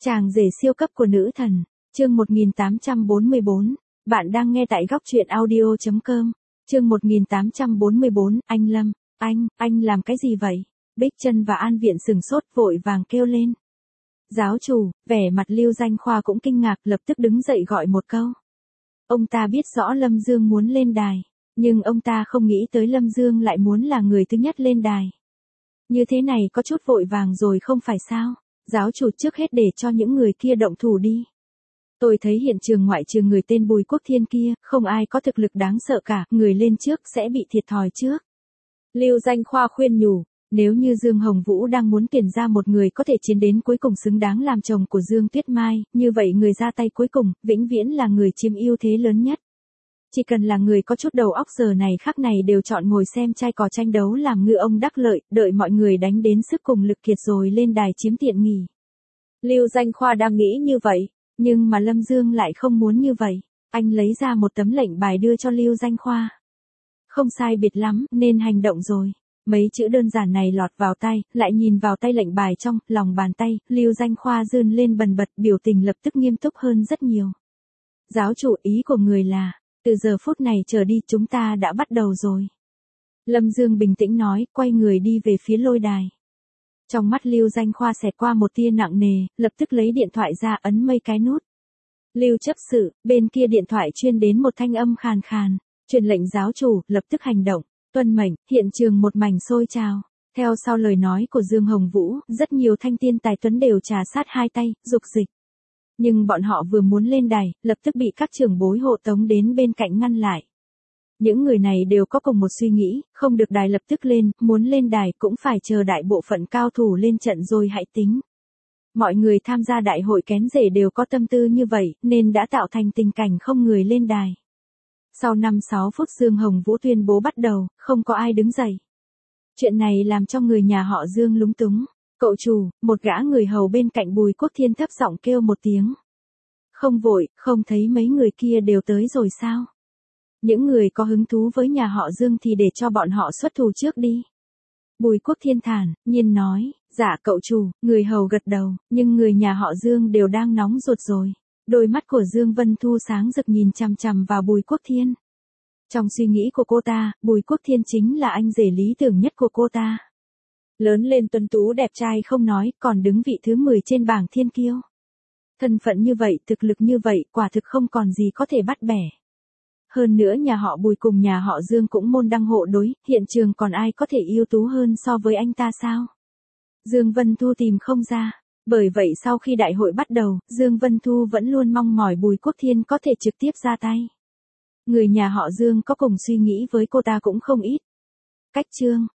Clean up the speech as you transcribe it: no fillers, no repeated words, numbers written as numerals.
Chàng rể siêu cấp của nữ thần, chương 1844, bạn đang nghe tại góc truyện audio.com, chương 1844, anh Lâm, anh làm cái gì vậy? Bích Trân và An Viện sừng sốt vội vàng kêu lên. Giáo chủ, vẻ mặt Lưu Danh Khoa cũng kinh ngạc lập tức đứng dậy gọi một câu. Ông ta biết rõ Lâm Dương muốn lên đài, nhưng ông ta không nghĩ tới Lâm Dương lại muốn là người thứ nhất lên đài. Như thế này có chút vội vàng rồi không phải sao? Giáo chủ trước hết để cho những người kia động thủ đi. Tôi thấy hiện trường ngoại trừ người tên Bùi Quốc Thiên kia, không ai có thực lực đáng sợ cả, người lên trước sẽ bị thiệt thòi trước. Lưu Danh Khoa khuyên nhủ, nếu như Dương Hồng Vũ đang muốn tuyển ra một người có thể chiến đến cuối cùng xứng đáng làm chồng của Dương Tuyết Mai, như vậy người ra tay cuối cùng, vĩnh viễn là người chiếm ưu thế lớn nhất. Chỉ cần là người có chút đầu óc giờ này khắc này đều chọn ngồi xem trai cò tranh đấu làm ngư ông đắc lợi, đợi mọi người đánh đến sức cùng lực kiệt rồi lên đài chiếm tiện nghi. Lưu Danh Khoa đang nghĩ như vậy, nhưng mà Lâm Dương lại không muốn như vậy. Anh lấy ra một tấm lệnh bài đưa cho Lưu Danh Khoa. Không sai biệt lắm, nên hành động rồi. Mấy chữ đơn giản này lọt vào tay, lại nhìn vào tay lệnh bài trong, lòng bàn tay, Lưu Danh Khoa run lên bần bật, biểu tình lập tức nghiêm túc hơn rất nhiều. Giáo chủ, ý của người là, từ giờ phút này trở đi chúng ta đã bắt đầu rồi. Lâm Dương bình tĩnh nói, quay người đi về phía lôi đài. Trong mắt Lưu Danh Khoa xẹt qua một tia nặng nề, lập tức lấy điện thoại ra ấn mấy cái nút. Lưu chấp sự, bên kia điện thoại chuyên đến một thanh âm khàn khàn, truyền lệnh giáo chủ, lập tức hành động, tuân mệnh, hiện trường một mảnh sôi trào. Theo sau lời nói của Dương Hồng Vũ, rất nhiều thanh tiên tài tuấn đều trà sát hai tay, dục dịch. Nhưng bọn họ vừa muốn lên đài, lập tức bị các trưởng bối hộ tống đến bên cạnh ngăn lại. Những người này đều có cùng một suy nghĩ, không được đài lập tức lên, muốn lên đài cũng phải chờ đại bộ phận cao thủ lên trận rồi hãy tính. Mọi người tham gia đại hội kén rể đều có tâm tư như vậy, nên đã tạo thành tình cảnh không người lên đài. Sau 5-6 phút Dương Hồng Vũ tuyên bố bắt đầu, không có ai đứng dậy. Chuyện này làm cho người nhà họ Dương lúng túng. Cậu chủ, một gã người hầu bên cạnh Bùi Quốc Thiên thấp giọng kêu một tiếng. Không vội, không thấy mấy người kia đều tới rồi sao? Những người có hứng thú với nhà họ Dương thì để cho bọn họ xuất thủ trước đi. Bùi Quốc Thiên thản nhiên nói, dạ cậu chủ, người hầu gật đầu, nhưng người nhà họ Dương đều đang nóng ruột rồi. Đôi mắt của Dương Vân Thu sáng rực nhìn chằm chằm vào Bùi Quốc Thiên. Trong suy nghĩ của cô ta, Bùi Quốc Thiên chính là anh rể lý tưởng nhất của cô ta. Lớn lên tuấn tú đẹp trai không nói, còn đứng vị thứ 10 trên bảng thiên kiêu. Thân phận như vậy, thực lực như vậy, quả thực không còn gì có thể bắt bẻ. Hơn nữa nhà họ Bùi cùng nhà họ Dương cũng môn đăng hộ đối, hiện trường còn ai có thể ưu tú hơn so với anh ta sao? Dương Vân Thu tìm không ra. Bởi vậy sau khi đại hội bắt đầu, Dương Vân Thu vẫn luôn mong mỏi Bùi Quốc Thiên có thể trực tiếp ra tay. Người nhà họ Dương có cùng suy nghĩ với cô ta cũng không ít. Cách chương